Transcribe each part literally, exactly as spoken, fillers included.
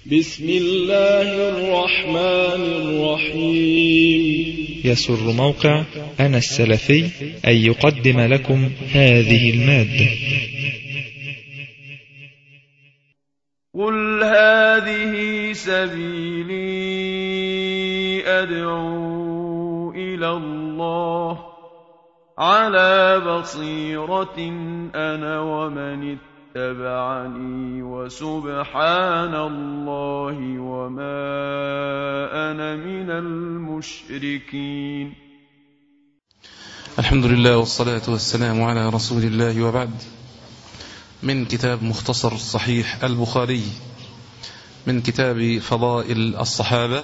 بسم الله الرحمن الرحيم. يسر موقع أنا السلفي أن يقدم لكم هذه المادة. قل هذه سبيلي أدعو إلى الله على بصيرة أنا ومن اتبعني وسبحان الله وما أنا من المشركين. الحمد لله والصلاة والسلام على رسول الله، وبعد. من كتاب مختصر الصحيح البخاري من كتاب فضائل الصحابة،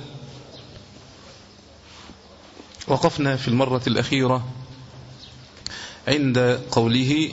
وقفنا في المرة الأخيرة عند قوله: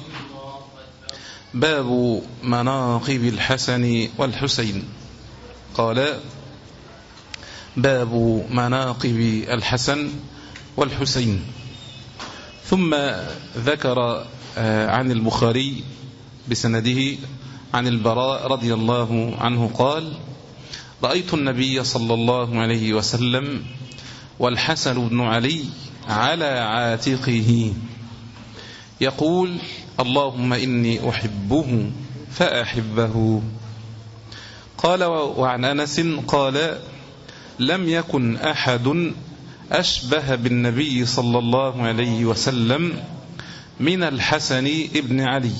باب مناقب الحسن والحسين. قال: باب مناقب الحسن والحسين. ثم ذكر عن البخاري بسنده عن البراء رضي الله عنه قال: رأيت النبي صلى الله عليه وسلم والحسن بن علي على عاتقه يقول: اللهم إني أحبه فأحبه. قال: وعن أنس قال: لم يكن أحد أشبه بالنبي صلى الله عليه وسلم من الحسن ابن علي.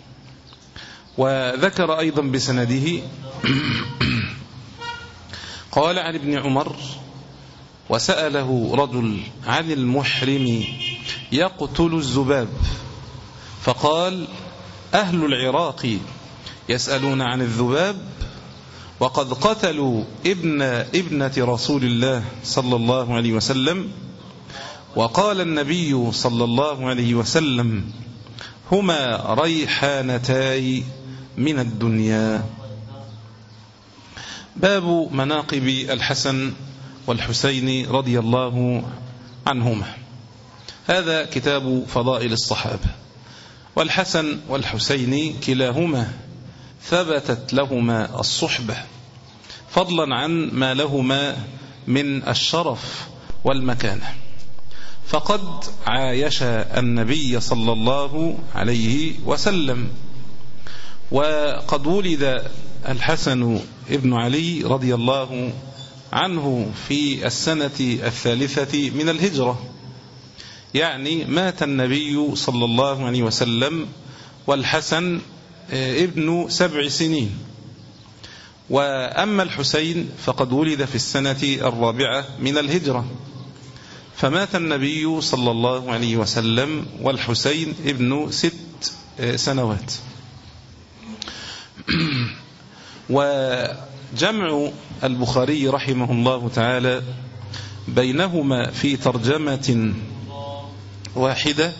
وذكر أيضا بسنده قال: عن ابن عمر: وسأله رجل عن المحرم يقتل الذباب، فقال: أهل العراق يسألون عن الذباب وقد قتلوا ابن ابنة رسول الله صلى الله عليه وسلم. وقال النبي صلى الله عليه وسلم: هما ريحانتاي من الدنيا. باب مناقب الحسن والحسين رضي الله عنهما. هذا كتاب فضائل الصحابة، والحسن والحسين كلاهما ثبتت لهما الصحبة، فضلا عن ما لهما من الشرف والمكانة، فقد عايش النبي صلى الله عليه وسلم. وقد ولد الحسن ابن علي رضي الله عنه في السنة الثالثة من الهجرة، يعني مات النبي صلى الله عليه وسلم والحسن ابن سبع سنين. وأما الحسين فقد ولد في السنة الرابعة من الهجرة، فمات النبي صلى الله عليه وسلم والحسين ابن ست سنوات. وجمع البخاري رحمه الله تعالى بينهما في ترجمة واحدة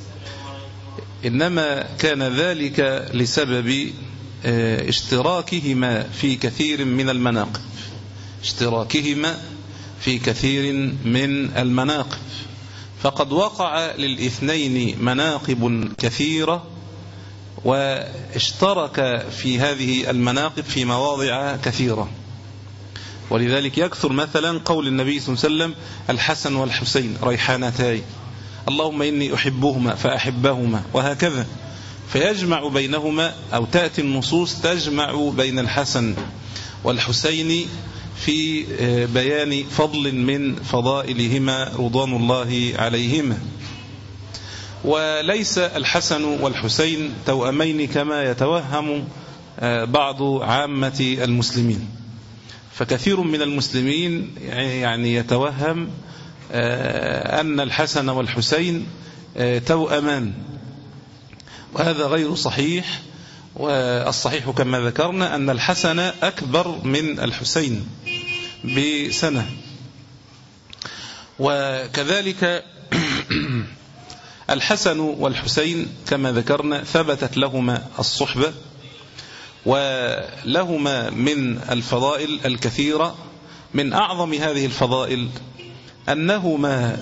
إنما كان ذلك لسبب اشتراكهما في كثير من المناقب اشتراكهما في كثير من المناقب فقد وقع للاثنين مناقب كثيرة، واشترك في هذه المناقب في مواضع كثيرة. ولذلك يكثر مثلا قول النبي صلى الله عليه وسلم: الحسن والحسين ريحانتاي، اللهم إني أحبهما فأحبهما، وهكذا. فيجمع بينهما، أو تأتي النصوص تجمع بين الحسن والحسين في بيان فضل من فضائلهما رضوان الله عليهما. وليس الحسن والحسين توأمين كما يتوهم بعض عامة المسلمين، فكثير من المسلمين يعني يتوهم أن الحسن والحسين توأمان، وهذا غير صحيح. والصحيح كما ذكرنا أن الحسن أكبر من الحسين بسنة. وكذلك الحسن والحسين كما ذكرنا ثبتت لهما الصحبة، ولهما من الفضائل الكثيرة. من أعظم هذه الفضائل أنهما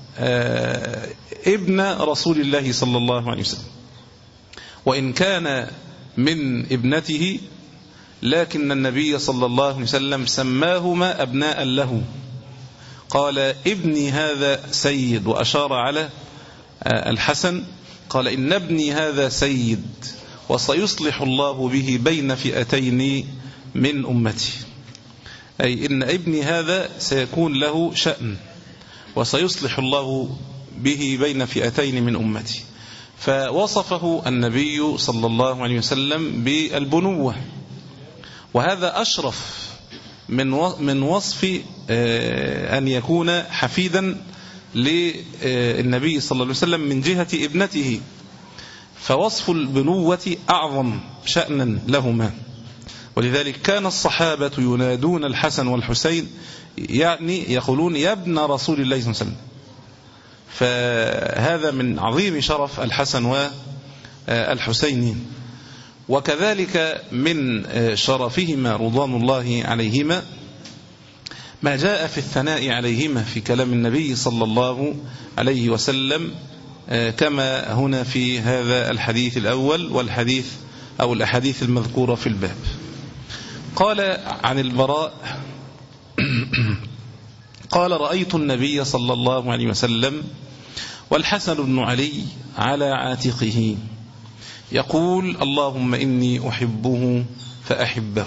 ابن رسول الله صلى الله عليه وسلم، وإن كان من ابنته لكن النبي صلى الله عليه وسلم سماهما أبناء له. قال ابني هذا سيد، وأشار على الحسن قال إن ابني هذا سيد وسيصلح الله به بين فئتين من أمتي، أي إن ابني هذا سيكون له شأن وسيصلح الله به بين فئتين من أمتي. فوصفه النبي صلى الله عليه وسلم بالبنوة، وهذا أشرف من من وصف أن يكون حفيدا للنبي صلى الله عليه وسلم من جهة ابنته، فوصف البنوة أعظم شأنا لهما. ولذلك كان الصحابة ينادون الحسن والحسين، يعني يقولون يا ابن رسول الله صلى الله عليه وسلم. فهذا من عظيم شرف الحسن والحسين. وكذلك من شرفهما رضوان الله عليهما ما جاء في الثناء عليهما في كلام النبي صلى الله عليه وسلم، كما هنا في هذا الحديث الأول والحديث أو الأحاديث المذكورة في الباب. قال عن البراء قال رأيت النبي صلى الله عليه وسلم والحسن بن علي على عاتقه يقول اللهم إني أحبه فأحبه.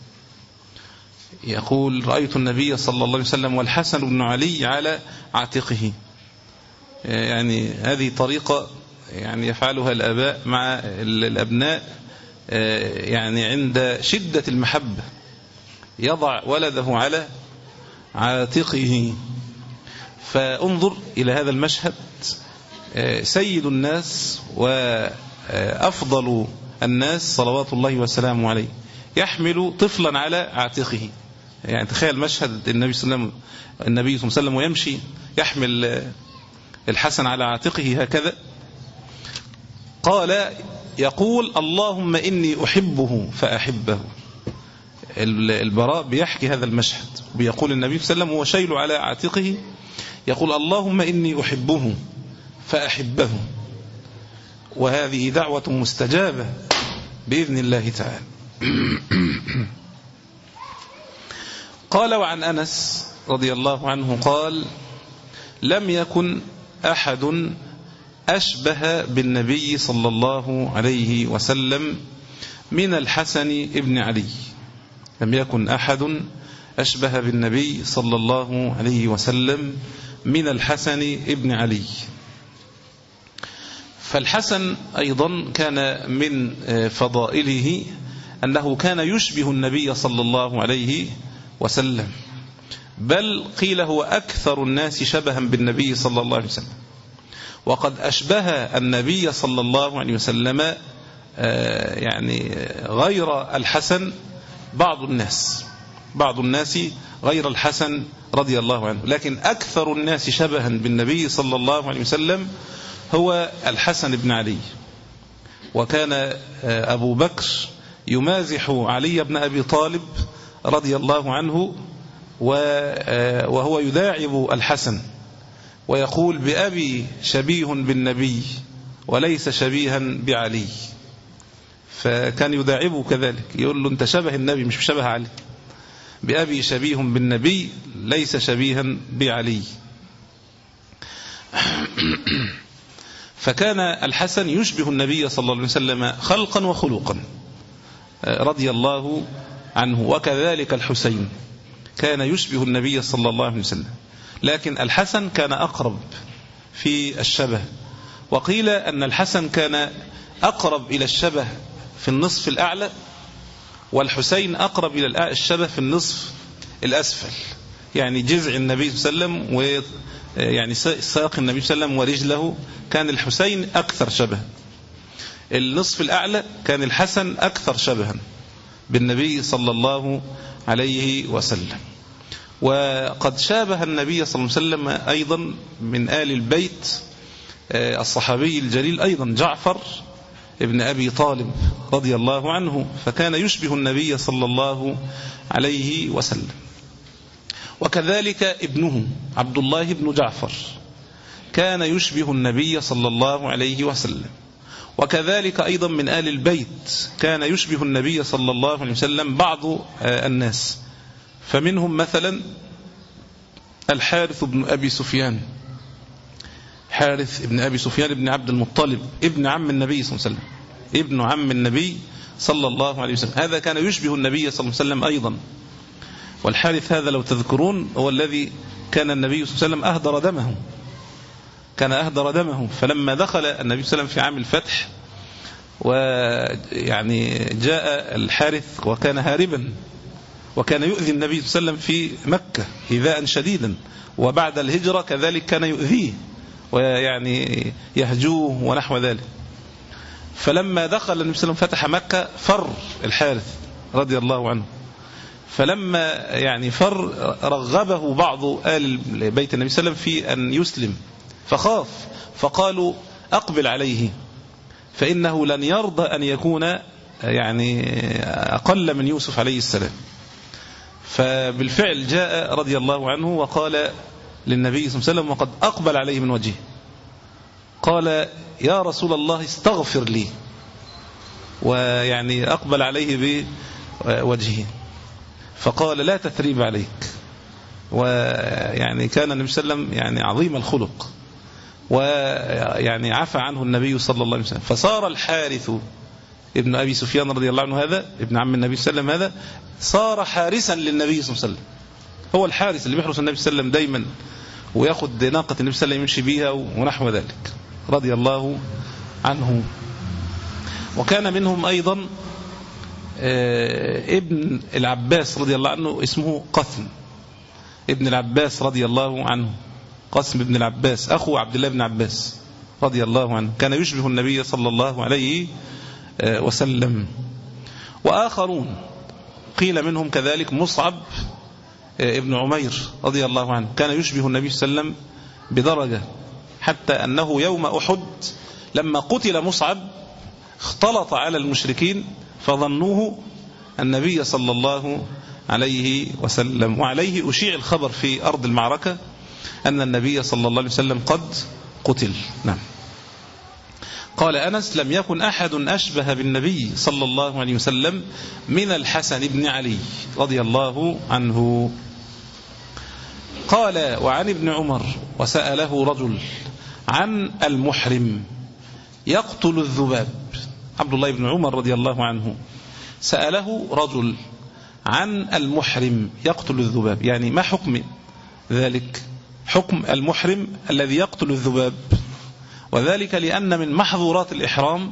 يقول رأيت النبي صلى الله عليه وسلم والحسن بن علي على عاتقه، يعني هذه طريقة يعني يفعلها الآباء مع الأبناء، يعني عند شدة المحبة يضع ولده على عاتقه. فانظر إلى هذا المشهد، سيد الناس وأفضل الناس صلوات الله وسلامه عليه يحمل طفلا على عاتقه. يعني تخيل مشهد النبي صلى الله عليه وسلم النبي صلى الله عليه وسلم ويمشي يحمل الحسن على عاتقه هكذا. قال يقول اللهم إني أحبه فأحبه. البراء بيحكي هذا المشهد، بيقول النبي صلى الله عليه وسلم هو شايل على عاتقه يقول اللهم إني أحبه فأحبه. وهذه دعوة مستجابة بإذن الله تعالى. قال وعن أنس رضي الله عنه قال لم يكن أحد أشبه بالنبي صلى الله عليه وسلم من الحسن ابن علي. لم يكن أحد أشبه بالنبي صلى الله عليه وسلم من الحسن ابن علي. فالحسن أيضا كان من فضائله أنه كان يشبه النبي صلى الله عليه وسلم، بل قيل هو أكثر الناس شبها بالنبي صلى الله عليه وسلم. وقد أشبه النبي صلى الله عليه وسلم يعني غير الحسن بعض الناس بعض الناس غير الحسن رضي الله عنه، لكن أكثر الناس شبها بالنبي صلى الله عليه وسلم هو الحسن بن علي. وكان أبو بكر يمازح علي بن أبي طالب رضي الله عنه وهو يداعب الحسن ويقول بأبي شبيه بالنبي وليس شبيها بعلي. فكان يداعبه كذلك، يقول له أنت شبه النبي مش شبه علي، بأبي شبيه بالنبي ليس شبيها بعلي. فكان الحسن يشبه النبي صلى الله عليه وسلم خلقا وخلقا رضي الله عنه، وكذلك الحسين كان يشبه النبي صلى الله عليه وسلم، لكن الحسن كان أقرب في الشبه. وقيل أن الحسن كان أقرب إلى الشبه في النصف الأعلى، والحسين أقرب إلى الشبه في النصف الأسفل، يعني جذع النبي صلى الله عليه وسلم ويعني ساق النبي صلى الله عليه وسلم ورجله كان الحسين أكثر شبه. النصف الأعلى كان الحسن أكثر شبها بالنبي صلى الله عليه وسلم. وقد شابه النبي صلى الله عليه وسلم أيضا من آل البيت الصحابي الجليل أيضا جعفر ابن أبي طالب رضي الله عنه، فكان يشبه النبي صلى الله عليه وسلم. وكذلك ابنه عبد الله بن جعفر كان يشبه النبي صلى الله عليه وسلم. وكذلك أيضا من آل البيت كان يشبه النبي صلى الله عليه وسلم بعض الناس. فمنهم مثلا الحارث بن أبي سفيان، حارث بن أبي سفيان بن عبد المطلب ابن عم النبي صلى الله عليه وسلم، ابن عم النبي صلى الله عليه وسلم، هذا كان يشبه النبي صلى الله عليه وسلم أيضا. والحارث هذا لو تذكرون هو الذي كان النبي صلى الله عليه وسلم أهدر دمه، كان أهدر دمه. فلما دخل النبي صلى الله عليه وسلم في عام الفتح ويعني جاء الحارث وكان هاربا، وكان يؤذي النبي صلى الله عليه وسلم في مكة إيذاء شديدا، وبعد الهجرة كذلك كان يؤذيه ويعني يهجوه ونحو ذلك. فلما دخل النبي صلى الله عليه وسلم فتح مكة فر الحارث رضي الله عنه. فلما يعني فر رغبه بعض آل بيت النبي صلى الله عليه وسلم في أن يسلم، فخاف، فقالوا أقبل عليه فإنه لن يرضى أن يكون يعني أقل من يوسف عليه السلام. فبالفعل جاء رضي الله عنه وقال للنبي صلى الله عليه وسلم وقد أقبل عليه من وجهه، قال يا رسول الله استغفر لي، ويعني أقبل عليه بوجهه، فقال لا تثريب عليك. ويعني كان النبي صلى الله عليه وسلم يعني عظيم الخلق، ويعني عفى عنه النبي صلى الله عليه وسلم. فصار الحارث ابن أبي سفيان رضي الله عنه هذا ابن عم النبي صلى الله عليه وسلم هذا صار حارسا للنبي صلى الله عليه وسلم، هو الحارس اللي بيحرس النبي صلى الله عليه وسلم دايما وياخد ناقة النبي صلى الله عليه وسلم يمشي بيها ونحو ذلك رضي الله عنه. وكان منهم أيضا ابن العباس رضي الله عنه اسمه قثم، ابن العباس رضي الله عنه، قاسم بن العباس أخو عبد الله بن عباس رضي الله عنه، كان يشبه النبي صلى الله عليه وسلم. وآخرون قيل منهم كذلك مصعب ابن عمير رضي الله عنه، كان يشبه النبي صلى الله عليه وسلم بدرجة، حتى أنه يوم أحد لما قتل مصعب اختلط على المشركين فظنوه النبي صلى الله عليه وسلم، وعليه أشيع الخبر في أرض المعركة أن النبي صلى الله عليه وسلم قد قتل. نعم. قال أنس لم يكن أحد أشبه بالنبي صلى الله عليه وسلم من الحسن بن علي رضي الله عنه. قال وعن ابن عمر وسأله رجل عن المحرم يقتل الذباب، عبد الله بن عمر رضي الله عنه سأله رجل عن المحرم يقتل الذباب، يعني ما حكم ذلك؟ حكم المحرم الذي يقتل الذباب، وذلك لأن من محظورات الإحرام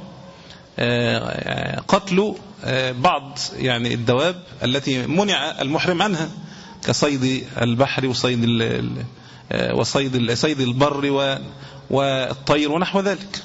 قتل بعض يعني الدواب التي منع المحرم عنها كصيد البحر وصيد وصيد صيد البر والطير ونحو ذلك.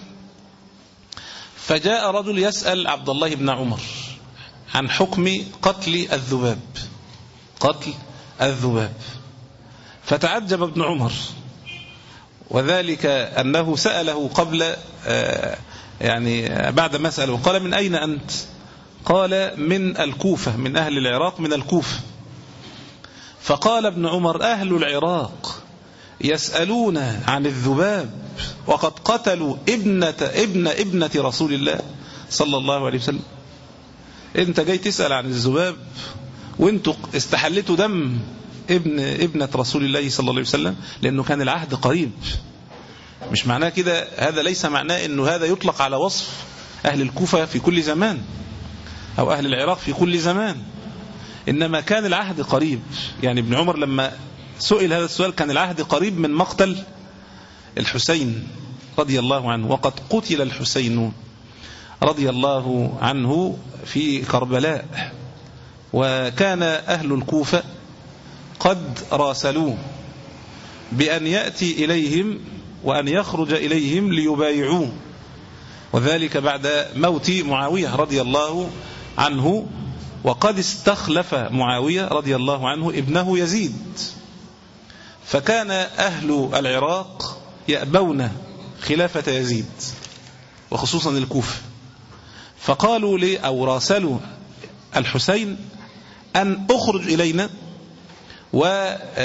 فجاء رجل يسأل عبد الله بن عمر عن حكم قتل الذباب، قتل الذباب. فتعجب ابن عمر، وذلك أنه سأله قبل يعني بعد ما سأله قال من أين أنت؟ قال من الكوفة، من أهل العراق من الكوفة. فقال ابن عمر أهل العراق يسألون عن الذباب وقد قتلوا ابنة ابن ابنة رسول الله صلى الله عليه وسلم، انت جاي تسأل عن الذباب وانتوا استحلتوا دم ابن ابنة رسول الله صلى الله عليه وسلم، لأنه كان العهد قريب. مش معناه كده، هذا ليس معناه أنه هذا يطلق على وصف أهل الكوفة في كل زمان أو أهل العراق في كل زمان، إنما كان العهد قريب. يعني ابن عمر لما سئل هذا السؤال كان العهد قريب من مقتل الحسين رضي الله عنه، وقد قتل الحسين رضي الله عنه في كربلاء، وكان أهل الكوفة قد راسلوه بأن يأتي إليهم وأن يخرج إليهم ليبايعوه، وذلك بعد موت معاوية رضي الله عنه، وقد استخلف معاوية رضي الله ابنه ابنه يزيد. فكان أهل العراق يأبون خلافة يزيد وخصوصا الكوفة، فقالوا لي أو راسلوا الحسين أن أخرج إلينا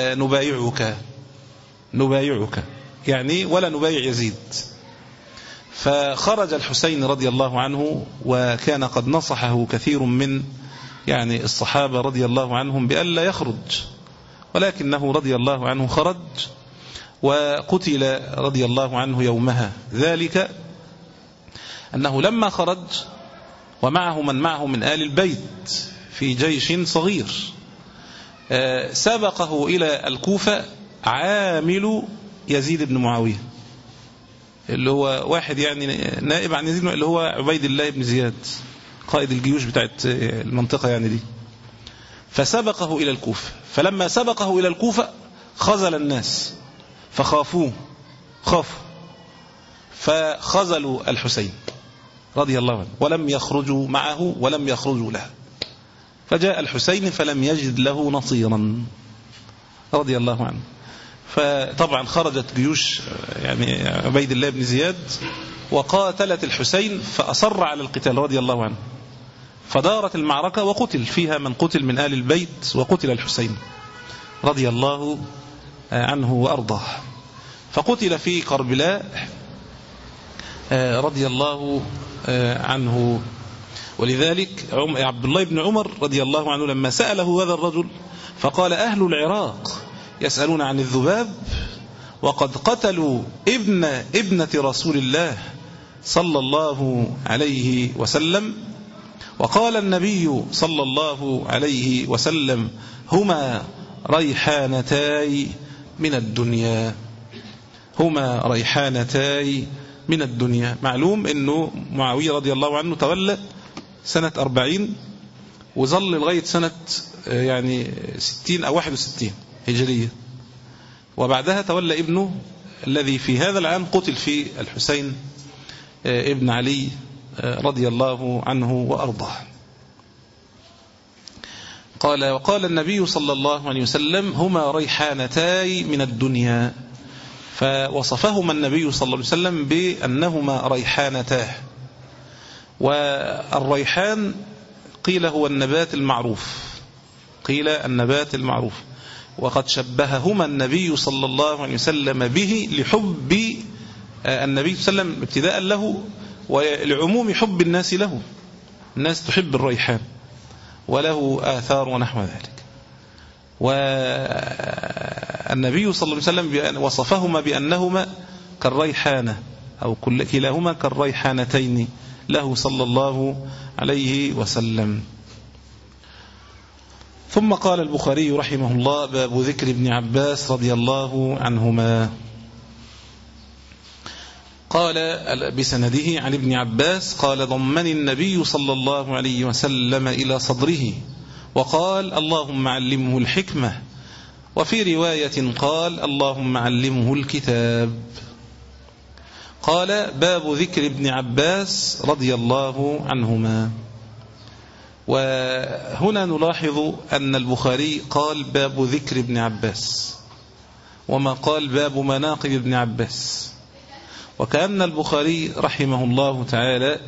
ونبايعك، نبايعك يعني ولا نبايع يزيد. فخرج الحسين رضي الله عنه، وكان قد نصحه كثير من يعني الصحابة رضي الله عنهم بألا يخرج، ولكنه رضي الله عنه خرج وقتل رضي الله عنه يومها. ذلك أنه لما خرج ومعه من معه من آل البيت في جيش صغير، سبقه إلى الكوفة عامل يزيد بن معاوية، اللي هو واحد يعني نائب عن يزيد، اللي هو عبيد الله بن زياد قائد الجيوش بتاعت المنطقة يعني دي. فسبقه إلى الكوفة، فلما سبقه إلى الكوفة خذل الناس فخافوه خافوا فخذلوا الحسين رضي الله عنه ولم يخرجوا معه ولم يخرجوا له. فجاء الحسين فلم يجد له نصيرا رضي الله عنه. فطبعا خرجت جيوش يعني عبيد الله بن زياد وقاتلت الحسين، فأصر على القتال رضي الله عنه، فدارت المعركة وقتل فيها من قتل من آل البيت، وقتل الحسين رضي الله عنه وأرضاه. فقتل في كربلاء رضي الله عنه. ولذلك عبد الله بن عمر رضي الله عنه لما سأله هذا الرجل فقال: أهل العراق يسألون عن الذباب وقد قتلوا ابن ابنة رسول الله صلى الله عليه وسلم، وقال النبي صلى الله عليه وسلم: هما ريحانتاي من الدنيا، هما ريحانتاي من الدنيا. معلوم أنه معاوية رضي الله عنه تولى سنة أربعين وظل لغاية سنة يعني ستين أو واحد وستين هجرية، وبعدها تولى ابنه الذي في هذا العام قتل فيه الحسين ابن علي رضي الله عنه وأرضاه. قال: وقال النبي صلى الله عليه وسلم: هما ريحانتاي من الدنيا. فوصفهما النبي صلى الله عليه وسلم بأنهما ريحانتاه. والريحان قيل هو النبات المعروف، قيل النبات المعروف، وقد شبههما النبي صلى الله عليه وسلم به لحب النبي صلى الله عليه وسلم ابتداء له ولعموم حب الناس له. الناس تحب الريحان وله آثار ونحو ذلك. والنبي صلى الله عليه وسلم وصفهما بأنهما كالريحانة أو كلاهما كالريحانتين له صلى الله عليه وسلم. ثم قال البخاري رحمه الله: باب ذكر ابن عباس رضي الله عنهما. قال بسنده عن ابن عباس قال: ضمني النبي صلى الله عليه وسلم إلى صدره وقال: اللهم علمه الحكمة. وفي رواية قال: اللهم علمه الكتاب. قال: باب ذكر ابن عباس رضي الله عنهما. وهنا نلاحظ أن البخاري قال باب ذكر ابن عباس، وما قال باب مناقب ابن عباس، وكأن البخاري رحمه الله تعالى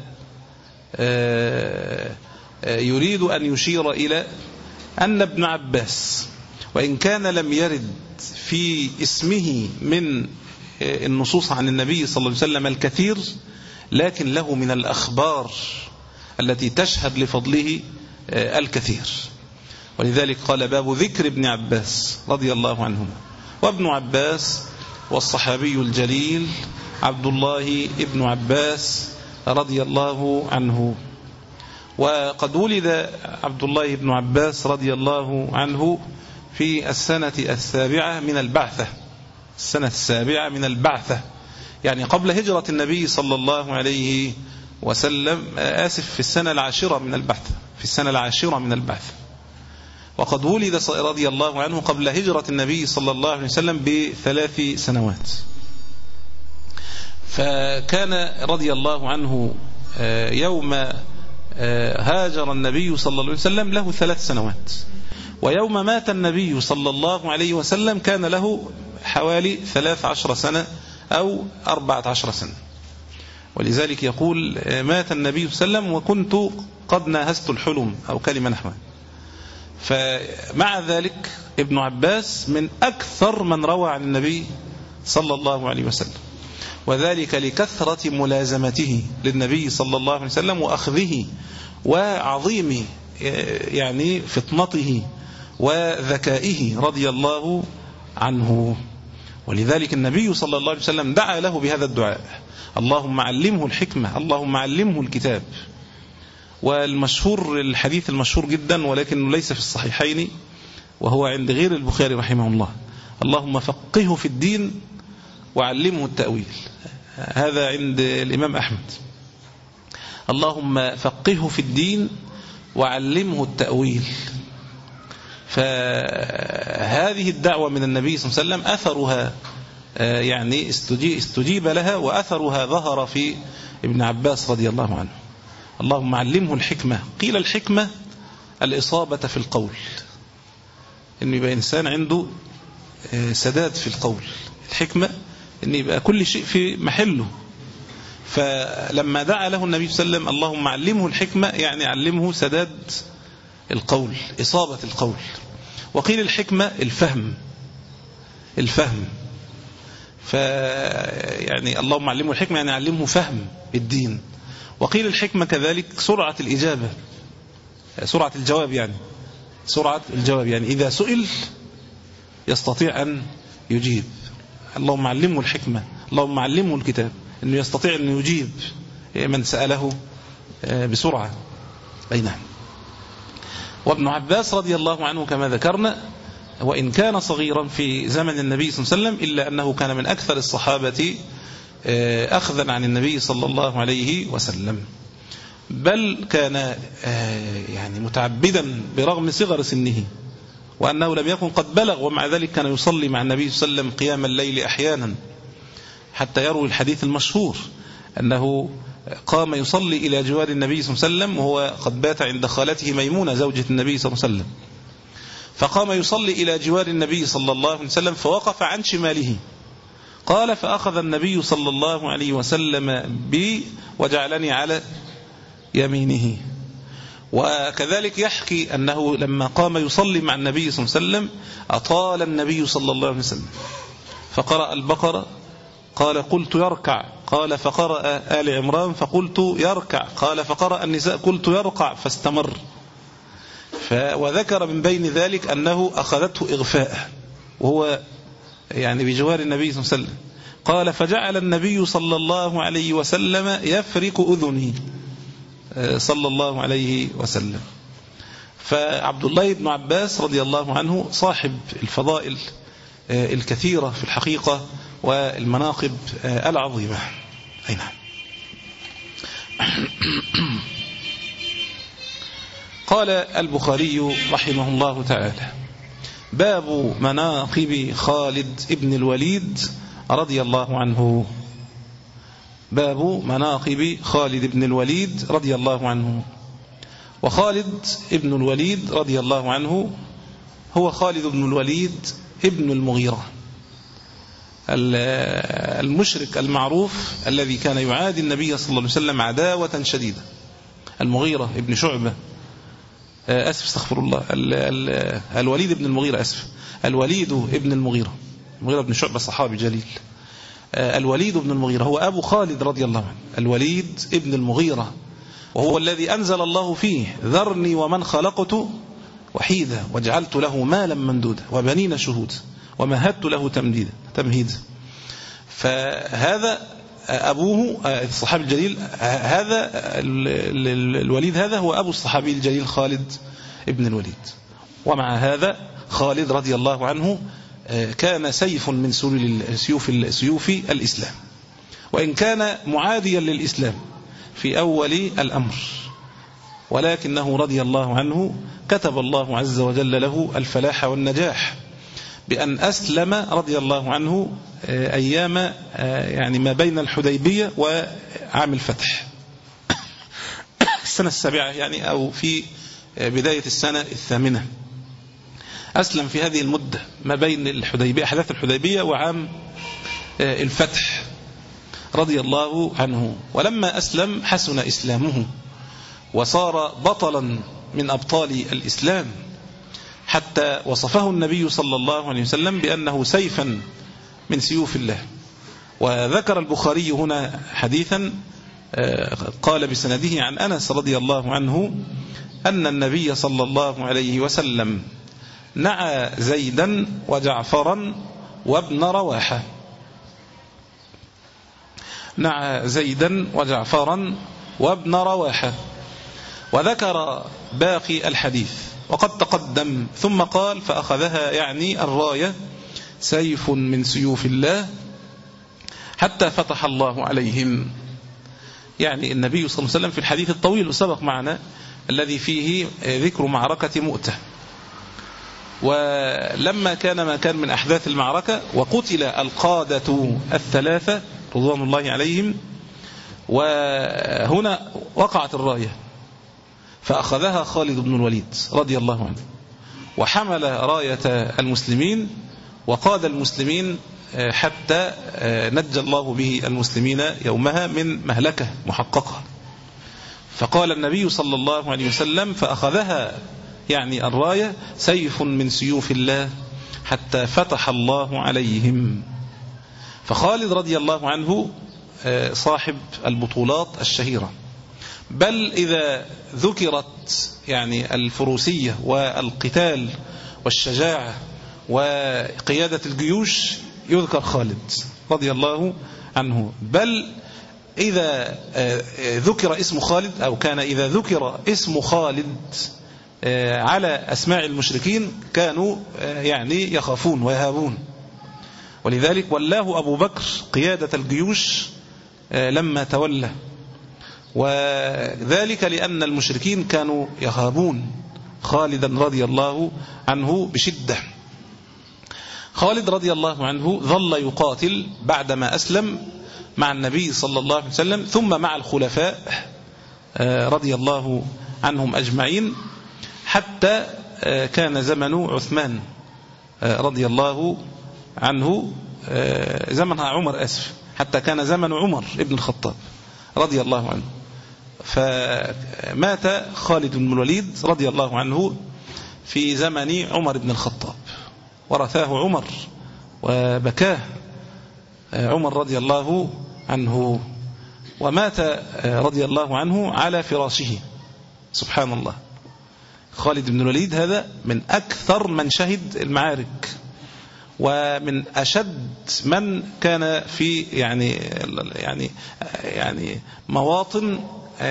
يريد أن يشير إلى أن ابن عباس وإن كان لم يرد في اسمه من النصوص عن النبي صلى الله عليه وسلم الكثير، لكن له من الأخبار التي تشهد لفضله الكثير. ولذلك قال باب ذكر ابن عباس رضي الله عنهما. وابن عباس والصحابي الجليل عبد الله ابن عباس رضي الله عنه. وقد ولد عبد الله بن عباس رضي الله عنه في السنة السابعة من البعثة، السنة السابعة من البعثة، يعني قبل هجرة النبي صلى الله عليه وسلم، آسف في السنة العاشرة من البعثة، في السنة العاشرة من البعثة. وقد ولد رضي الله عنه قبل هجرة النبي صلى الله عليه وسلم بثلاث سنوات. فكان رضي الله عنه يوم هاجر النبي صلى الله عليه وسلم له ثلاث سنوات، ويوم مات النبي صلى الله عليه وسلم كان له حوالي ثلاث عشر سنة أو أربعة عشر سنة. ولذلك يقول: مات النبي صلى الله عليه وسلم وكنت قد ناهزت الحلم، أو كلمة نحوها. فمع ذلك ابن عباس من أكثر من روى عن النبي صلى الله عليه وسلم. وذلك لكثرة ملازمته للنبي صلى الله عليه وسلم وأخذه وعظيم يعني فطنته وذكائه رضي الله عنه. ولذلك النبي صلى الله عليه وسلم دعا له بهذا الدعاء: اللهم علمه الحكمة، اللهم علمه الكتاب. والمشهور الحديث المشهور جدا ولكنه ليس في الصحيحين وهو عند غير البخاري رحمه الله: اللهم فقهه في الدين وعلمه التأويل. هذا عند الإمام أحمد: اللهم فقهه في الدين وعلمه التأويل. فهذه الدعوة من النبي صلى الله عليه وسلم أثرها يعني استجيب لها، وأثرها ظهر في ابن عباس رضي الله عنه: اللهم علمه الحكمة. قيل الحكمة الإصابة في القول، إن يبقى إنسان عنده سداد في القول. الحكمة إن يبقى كل شيء في محله. فلما دعا له النبي صلى الله عليه وسلم: اللهم علمه الحكمة، يعني علمه سداد القول، إصابة القول. وقيل الحكمة الفهم الفهم فيعني اللهم علمه الحكمة يعني علمه فهم الدين. وقيل الحكمة كذلك سرعة الإجابة، سرعة الجواب، يعني سرعة الجواب يعني إذا سئل يستطيع أن يجيب. اللهم علمه الحكمة، اللهم علمه الكتاب، أنه يستطيع أن يجيب من سأله بسرعة. أي نعم. وابن عباس رضي الله عنه كما ذكرنا، وإن كان صغيرا في زمن النبي صلى الله عليه وسلم، إلا أنه كان من أكثر الصحابة أخذا عن النبي صلى الله عليه وسلم، بل كان يعني متعبدا برغم صغر سنه، وأنه لم يكن قد بلغ، ومع ذلك كان يصلي مع النبي صلى الله عليه وسلم قيام الليل أحيانا، حتى يروي الحديث المشهور أنه قام يصلي إلى جوار النبي صلى الله عليه وسلم وهو قد بات عند خالته ميمونة زوجة النبي صلى الله عليه وسلم، فقام يصلي إلى جوار النبي صلى الله عليه وسلم فوقف عن شماله. قال: فأخذ النبي صلى الله عليه وسلم بي وجعلني على يمينه. وكذلك يحكي أنه لما قام يصلي مع النبي صلى الله عليه وسلم أطال النبي صلى الله عليه وسلم، فقرأ البقرة، قال: قلت يركع، قال: فقرأ آل عمران، فقلت يركع، قال: فقرأ النساء، قلت يرقع، فاستمر. وذكر من بين ذلك أنه أخذته إغفاء وهو يعني بجوار النبي صلى الله عليه وسلم. قال: فجعل النبي صلى الله عليه وسلم يفرك أذني صلى الله عليه وسلم. فعبد الله بن عباس رضي الله عنه صاحب الفضائل الكثيرة في الحقيقة والمناقب العظيمة. أي نعم. قال البخاري رحمه الله تعالى: باب مناقب خالد ابن الوليد رضي الله عنه. باب مناقب خالد بن الوليد رضي الله عنه. وخالد ابن الوليد رضي الله عنه هو خالد بن الوليد ابن المغيرة، المشرك المعروف الذي كان يعادي النبي صلى الله عليه وسلم عداوة شديدة. المغيرة ابن شعبة أسف استغفر الله ال ال الوليد ابن المغيرة أسف الوليد ابن المغيرة المغيرة ابن شعبة صحابي جليل. الوليد ابن المغيرة هو أبو خالد رضي الله عنه، الوليد ابن المغيرة، وهو الذي أنزل الله فيه: ذرني ومن خلقت وحيدا وجعلت له مالا ممدودا وبنين شهودا ومهدت له تمهيدا تمهيدا. فهذا أبوه الصحابي الجليل، هذا الوليد هذا هو أبو الصحابي الجليل خالد ابن الوليد. ومع هذا خالد رضي الله عنه كان سيف من سيوف سيوف الإسلام، وإن كان معاديا للإسلام في أول الأمر، ولكنه رضي الله عنه كتب الله عز وجل له الفلاح والنجاح بأن أسلم رضي الله عنه أيام يعني ما بين الحديبية وعام الفتح السنة السابعة يعني، أو في بداية السنة الثامنة. أسلم في هذه المدة ما بين الحديبية أحداث الحديبية وعام الفتح رضي الله عنه. ولما أسلم حسن إسلامه وصار بطلا من أبطال الإسلام، حتى وصفه النبي صلى الله عليه وسلم بأنه سيفا من سيوف الله. وذكر البخاري هنا حديثا قال بسنده عن أنس رضي الله عنه أن النبي صلى الله عليه وسلم نعى زيدا وجعفرا وابن رواحة، نعى زيدا وجعفرا وابن رواحة، وذكر باقي الحديث وقد تقدم، ثم قال فأخذها يعني الراية سيف من سيوف الله حتى فتح الله عليهم. يعني النبي صلى الله عليه وسلم في الحديث الطويل سبق معنا الذي فيه ذكر معركة مؤتة، ولما كان ما كان من أحداث المعركة وقتل القادة الثلاثة رضوان الله عليهم، وهنا وقعت الراية فأخذها خالد بن الوليد رضي الله عنه وحمل راية المسلمين وقاد المسلمين حتى نجى الله به المسلمين يومها من مهلكة محققة. فقال النبي صلى الله عليه وسلم فأخذها يعني الراية سيف من سيوف الله حتى فتح الله عليهم. فخالد رضي الله عنه صاحب البطولات الشهيرة، بل إذا ذكرت يعني الفروسية والقتال والشجاعة وقيادة الجيوش يذكر خالد رضي الله عنه، بل إذا ذكر اسم خالد أو كان إذا ذكر اسم خالد على أسماع المشركين كانوا يعني يخافون ويهابون، ولذلك ولاه أبو بكر قيادة الجيوش لما تولى، وذلك لأن المشركين كانوا يهابون خالدا رضي الله عنه بشدة. خالد رضي الله عنه ظل يقاتل بعدما أسلم مع النبي صلى الله عليه وسلم ثم مع الخلفاء رضي الله عنهم أجمعين حتى كان زمن عثمان رضي الله عنه زمن عمر أسف حتى كان زمن عمر ابن الخطاب رضي الله عنه. فمات خالد بن الوليد رضي الله عنه في زمن عمر بن الخطاب ورثاه عمر وبكاه عمر رضي الله عنه، ومات رضي الله عنه على فراشه. سبحان الله، خالد بن الوليد هذا من أكثر من شهد المعارك ومن أشد من كان في يعني يعني يعني مواطن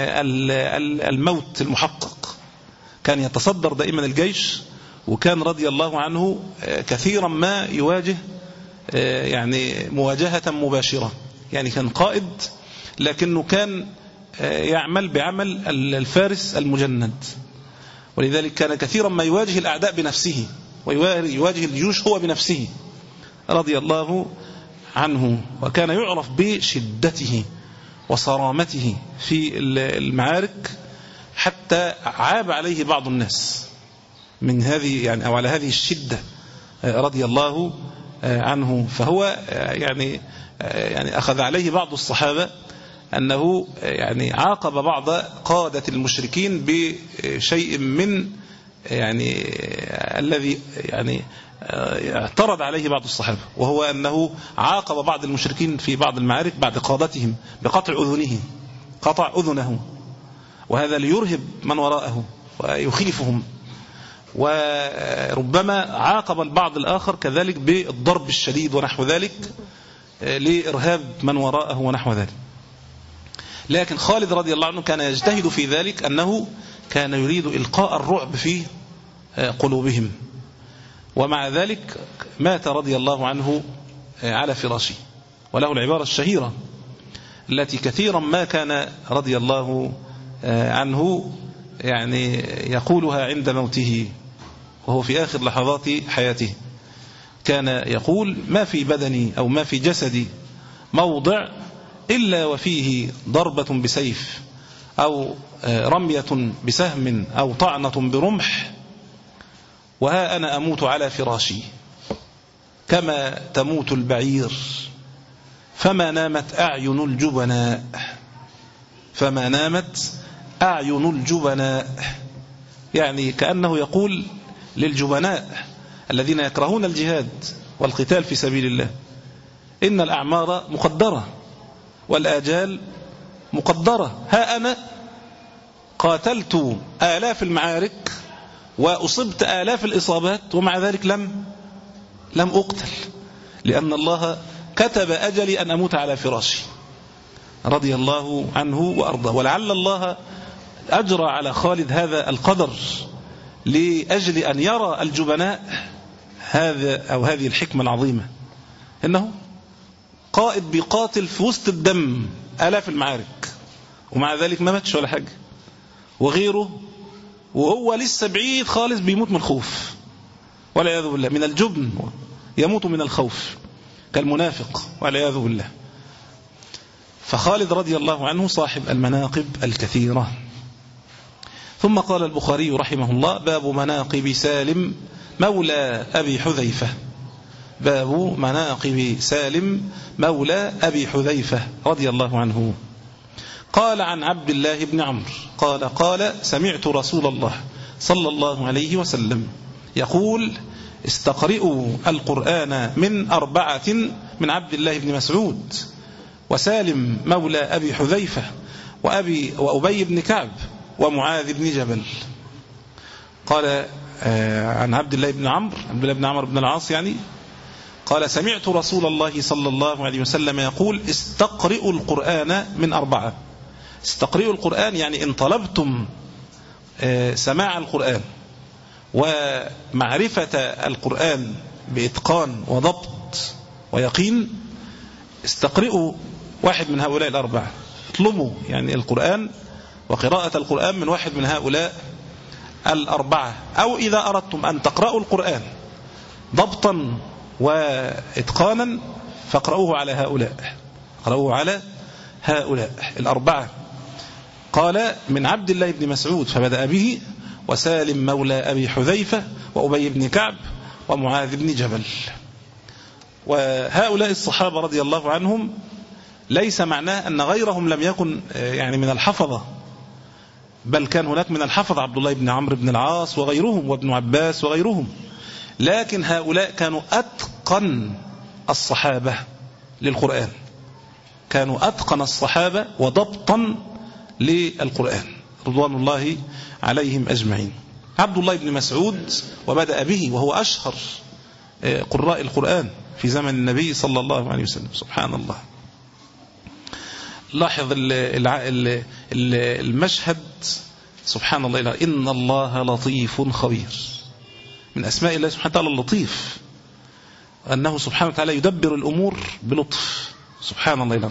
الموت المحقق، كان يتصدر دائما الجيش، وكان رضي الله عنه كثيرا ما يواجه يعني مواجهة مباشرة، يعني كان قائد لكنه كان يعمل بعمل الفارس المجند، ولذلك كان كثيرا ما يواجه الأعداء بنفسه ويواجه الجيوش هو بنفسه رضي الله عنه، وكان يعرف بشدته وصرامته في المعارك حتى عاب عليه بعض الناس من هذه يعني أو على هذه الشدة رضي الله عنه. فهو يعني يعني أخذ عليه بعض الصحابة أنه يعني عاقب بعض قادة المشركين بشيء من يعني الذي يعني اعترض عليه بعض الصحابة، وهو أنه عاقب بعض المشركين في بعض المعارك بعد قادتهم بقطع أذنه، قطع أذنه، وهذا ليرهب من وراءه ويخيفهم، وربما عاقب البعض الآخر كذلك بالضرب الشديد ونحو ذلك لإرهاب من وراءه ونحو ذلك. لكن خالد رضي الله عنه كان يجتهد في ذلك أنه كان يريد إلقاء الرعب في قلوبهم، ومع ذلك مات رضي الله عنه على فراشه، وله العبارة الشهيرة التي كثيرا ما كان رضي الله عنه يعني يقولها عند موته وهو في آخر لحظات حياته، كان يقول ما في بدني أو ما في جسدي موضع إلا وفيه ضربة بسيف أو رمية بسهم أو طعنة برمح، وها أنا أموت على فراشي كما تموت البعير، فما نامت أعين الجبناء فما نامت أعين الجبناء، يعني كأنه يقول للجبناء الذين يكرهون الجهاد والقتال في سبيل الله إن الأعمار مقدرة والآجال مقدرة. ها أنا قاتلت آلاف المعارك وأصبت آلاف الإصابات ومع ذلك لم لم أقتل، لأن الله كتب أجلي أن أموت على فراشي رضي الله عنه وأرضاه. ولعل الله أجرى على خالد هذا القدر لأجل أن يرى الجبناء هذا أو هذه الحكمة العظيمة، إنه قائد بيقاتل في وسط الدم آلاف المعارك ومع ذلك ما ماتش ولا حاجة، وغيره وهو لسه بعيد خالص بيموت من الخوف والعياذ بالله، من الجبن يموت من الخوف كالمنافق والعياذ بالله. فخالد رضي الله عنه صاحب المناقب الكثيرة. ثم قال البخاري رحمه الله: باب مناقب سالم مولى أبي حذيفة. باب مناقب سالم مولى أبي حذيفة رضي الله عنه. قال عن عبد الله بن عمرو قال قال سمعت رسول الله صلى الله عليه وسلم يقول: استقرئوا القرآن من أربعة، من عبد الله بن مسعود وسالم مولى أبي حذيفة وأبي وأبي بن كعب ومعاذ بن جبل. قال عن عبد الله بن عمرو عبد الله بن عمرو بن العاص يعني قال: سمعت رسول الله صلى الله عليه وسلم يقول: استقرئوا القرآن من أربعة. استقرئوا القرآن يعني إن طلبتم سماع القرآن ومعرفة القرآن بإتقان وضبط ويقين، استقرئوا واحد من هؤلاء الأربعة. اطلبوا يعني القرآن وقراءة القرآن من واحد من هؤلاء الأربعة. أو إذا أردتم أن تقرأوا القرآن ضبطا وإتقانا فاقرأوه على هؤلاء اقرأوه على هؤلاء الأربعة. قال: من عبد الله بن مسعود فبدأ به، وسالم مولى أبي حذيفة وأبي بن كعب ومعاذ بن جبل. وهؤلاء الصحابة رضي الله عنهم ليس معناه أن غيرهم لم يكن يعني من الحفظة، بل كان هناك من الحفظ عبد الله بن عمرو بن العاص وغيرهم وابن عباس وغيرهم، لكن هؤلاء كانوا أتقن الصحابة للقرآن، كانوا أتقن الصحابة وضبطا للقرآن رضوان الله عليهم أجمعين. عبد الله بن مسعود وبدأ به وهو أشهر قراء القرآن في زمن النبي صلى الله عليه وسلم. سبحان الله. لاحظ المشهد سبحان الله، إن الله لطيف خبير. من أسماء الله سبحانه وتعالى اللطيف، أنه سبحانه وتعالى يدبر الأمور بلطف. سبحان الله.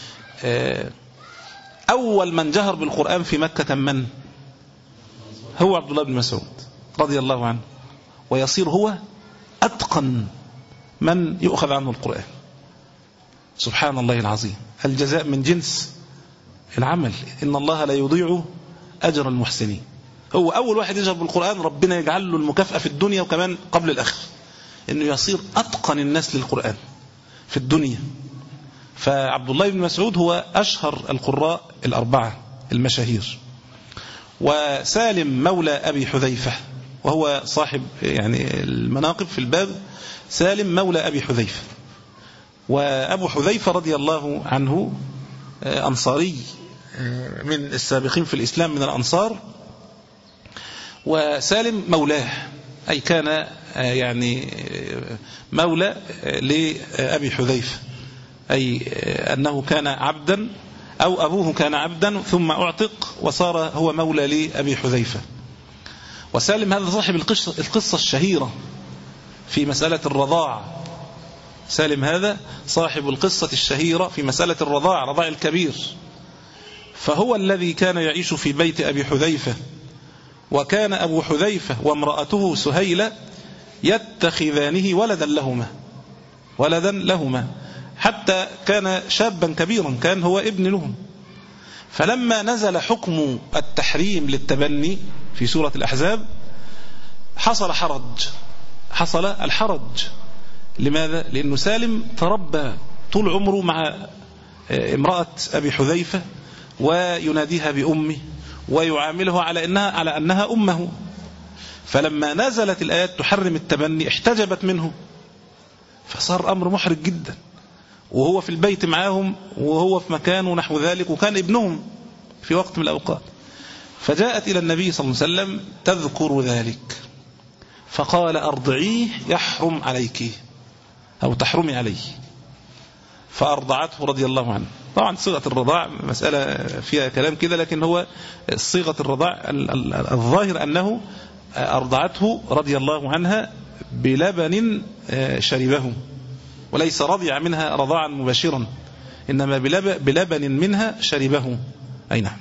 أول من جهر بالقرآن في مكة من؟ هو عبد الله بن مسعود رضي الله عنه، ويصير هو أتقن من يؤخذ عنه القرآن. سبحان الله العظيم. الجزاء من جنس العمل، إن الله لا يضيع أجر المحسنين. هو أول واحد يجهر بالقرآن ربنا يجعل له المكافأة في الدنيا وكمان قبل الآخرة، إنه يصير أتقن الناس للقرآن في الدنيا. فعبد الله بن مسعود هو أشهر القراء الأربعة المشاهير. وسالم مولى أبي حذيفة وهو صاحب يعني المناقب في الباب، سالم مولى أبي حذيفة. وأبو حذيفة رضي الله عنه أنصاري من السابقين في الإسلام من الأنصار، وسالم مولاه أي كان يعني مولى لأبي حذيفة، أي أنه كان عبدا أو أبوه كان عبدا ثم أعتق وصار هو مولى لأبي حذيفة. وسالم هذا صاحب القصة الشهيرة في مسألة الرضاع. سالم هذا صاحب القصة الشهيرة في مسألة الرضاع، رضاع الكبير. فهو الذي كان يعيش في بيت أبي حذيفة، وكان أبو حذيفة وامرأته سهيلة يتخذانه ولدا لهما ولدا لهما حتى كان شابا كبيرا، كان هو ابن لهم. فلما نزل حكم التحريم للتبني في سورة الأحزاب حصل حرج حصل الحرج. لماذا؟ لأنه سالم تربى طول عمره مع امرأة أبي حذيفة ويناديها بأمه ويعاملها على أنها, على أنها أمه. فلما نزلت الآيات تحرم التبني احتجبت منه، فصار أمر محرج جدا. وهو في البيت معاهم وهو في مكان ونحو ذلك، وكان ابنهم في وقت من الأوقات. فجاءت إلى النبي صلى الله عليه وسلم تذكر ذلك، فقال أرضعيه يحرم عليك أو تحرمي عليه، فأرضعته رضي الله عنه. طبعا صيغة الرضاع مسألة فيها كلام كده، لكن هو صيغة الرضاع الظاهر أنه أرضعته رضي الله عنها بلبن شربه، وليس رضع منها رضاعا مباشرا، إنما بلبن منها شربه. أي نعم.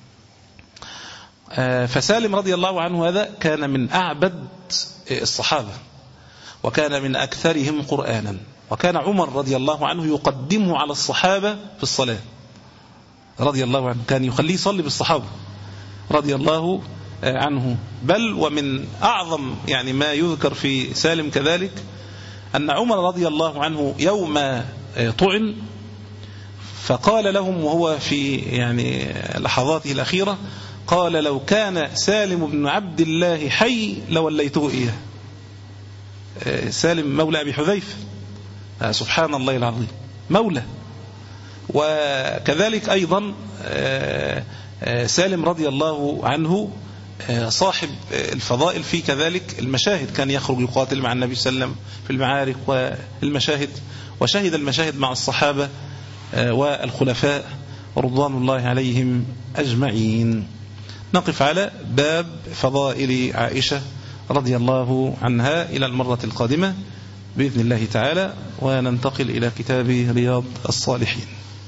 فسالم رضي الله عنه هذا كان من أعبد الصحابة، وكان من أكثرهم قرآنا، وكان عمر رضي الله عنه يقدمه على الصحابة في الصلاة رضي الله عنه، كان يخليه يصلي بالصحابة رضي الله عنه. بل ومن أعظم يعني ما يذكر في سالم كذلك أن عمر رضي الله عنه يوم طعن فقال لهم وهو في يعني لحظاته الأخيرة، قال لو كان سالم بن عبد الله حي لوليته إياه. سالم مولى أبي حذيفة، سبحان الله العظيم، مولى. وكذلك أيضا سالم رضي الله عنه صاحب الفضائل في كذلك المشاهد، كان يخرج يقاتل مع النبي صلى الله عليه وسلم في المعارك والمشاهد، وشهد المشاهد مع الصحابة والخلفاء رضوان الله عليهم أجمعين. نقف على باب فضائل عائشة رضي الله عنها إلى المرة القادمة بإذن الله تعالى، وننتقل إلى كتاب رياض الصالحين.